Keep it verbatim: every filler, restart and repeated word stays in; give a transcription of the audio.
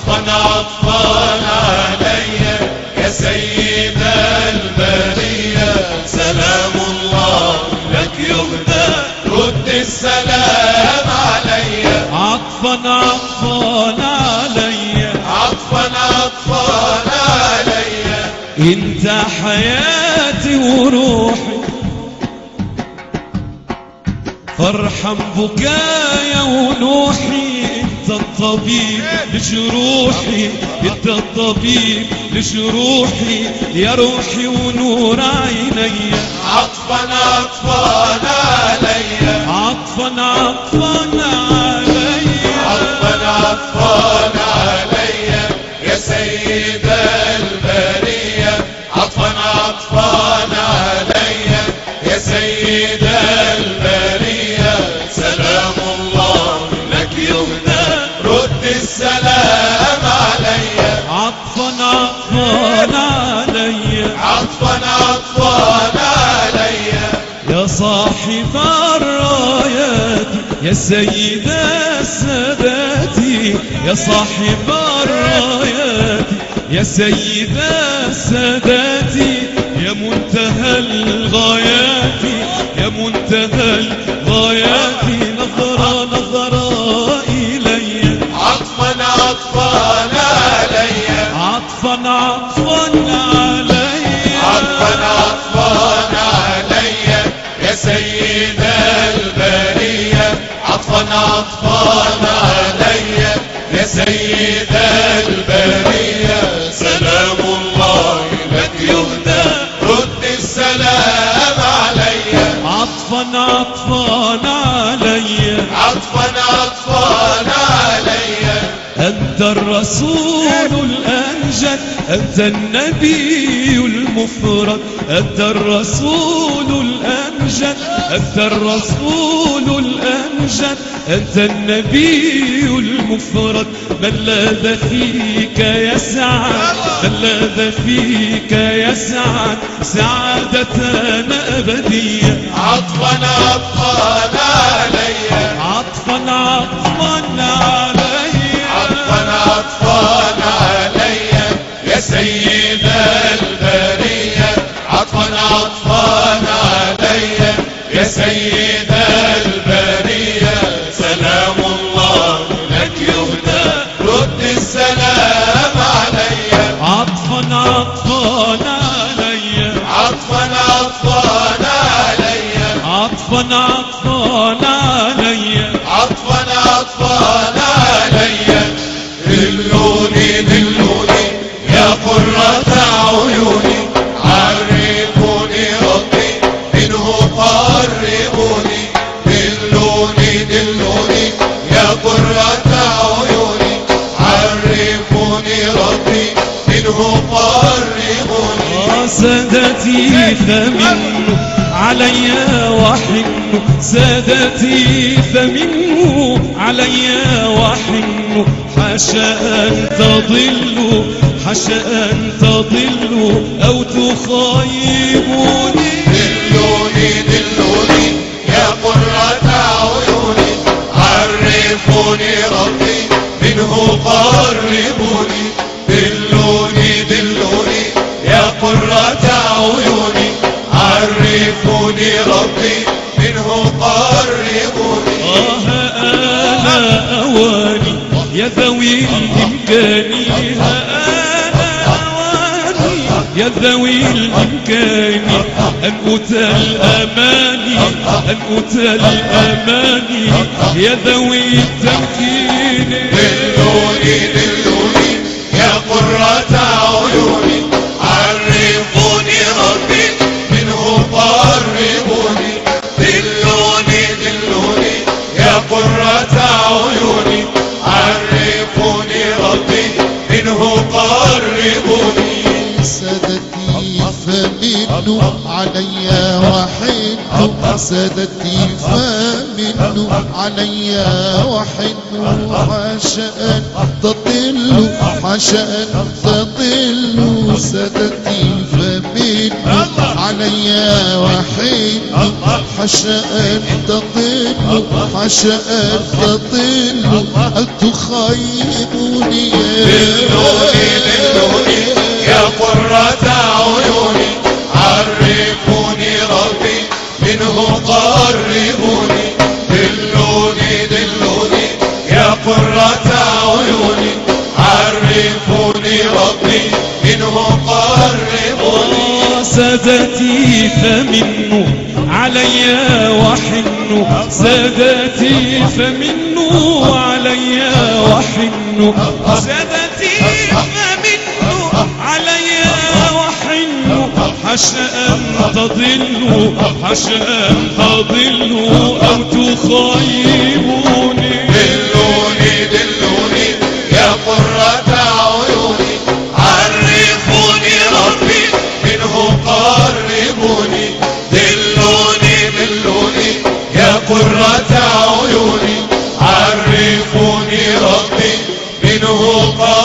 عطفا عطفا علي يا سيد البرية، سلام الله لك يهدى رد السلام علي. عطفا عطفا علي، عطفا عطفا علي، انت حياتي وروحي، فارحم بكايا ونوحي، انت الطبيب لجروحي، انت الطبيب لجروحي، يا روحي ونور عيني. عطفا عطفا علي، عطفا عطفا علي، عطفا عطفا علي يا سيد البرية، عطفا عطفا علي يا سيد البرية، سلام الله لك يهدى رد السلام علي. عطفا عطفا علي، عطفا عطفا علي يا صاحب الرايات يا سيد السادات، يا صاحب الرايات يا سيد السادات، يا منتهى الغايات، يا منتهى الغايات، نظرة نظرة إلي. عطفا عطفا علي، عطفا عطفا علي، عطفا عطفا علي يا سيد البرية، عطفا عطفا علي يا سيد البرية، سلام الله لك يهدى رد السلام علي. عطفا عطفا علي، عطفا عطفا علي، أنت الرسول الأنجد، أنت النبي المفرد، أنت الرسول الأنجد، أنت الرسول الأنجد، أنت النبي المفرد، من لاذ فيك يسعد، من لاذ فيك يسعد، سعادتنا أبدية. عطفا عطفا علي، عطفا عطفا علي، عطفا عطفا علي يا سيد البرية، عطفا عطفا علي يا سيد البرية، سلام الله لك يهدى رد السلام علي. عطفا عطفا علي، عطفا عطفا علي، عطفا عطفا علي، عطفا عطفا علي، دلوني دلوني يا قرة عيوني، عرفوني ربي منه قربوني، دلوني دلوني يا قرة عيوني، عرفوني ربي منه قربوني. سادتي فمنه علي وحن، سادتي فمنه علي وحن، حاشا أن تضلوا، حاشا أن تضلوا أو تخيبوني. دلوني دلوني يا قرة عيوني، عرفوني ربي منه قربوني، دلوني دلوني يا قرة عيوني، عرفوني ربي منه قربوني. آه أنا أواني يا ذوي الإمكان، أنا أواني يا ذوي الإمكان، أن أتى الأماني، أن أتى الأماني يا ذوي التمكين. دلوني دلوني يا قرة عيوني، عرفوني ربي منه قربوني، دلوني دلوني يا قرة عيوني، عرفوني ربي منه قربوني. سادتي فمنه علي وحن، سادتي فمنه علي وحن، حاشا أن تضل، حاشا أن تضل، سادتي فمنه علي وحن حشا أن تضل حشا أن تضل أن تخيبني دلوني دلوني يا قرة عيوني عرفوني ربي منه قربوني دلوني دلوني يا قرة عيوني عرفوني ربي منه قربوني سادتي فمنه علي وحن سادتي فمنه علي وحن سادتي فمنه علي وحن حشا أن تضلوا حشا أن تضلوا أو تخيبوني دلوني دلوني يا قرة عيوني عرفوني ربي منه قربوني دلوني دلوني يا قرة عيوني عرفوني ربي منه قربوني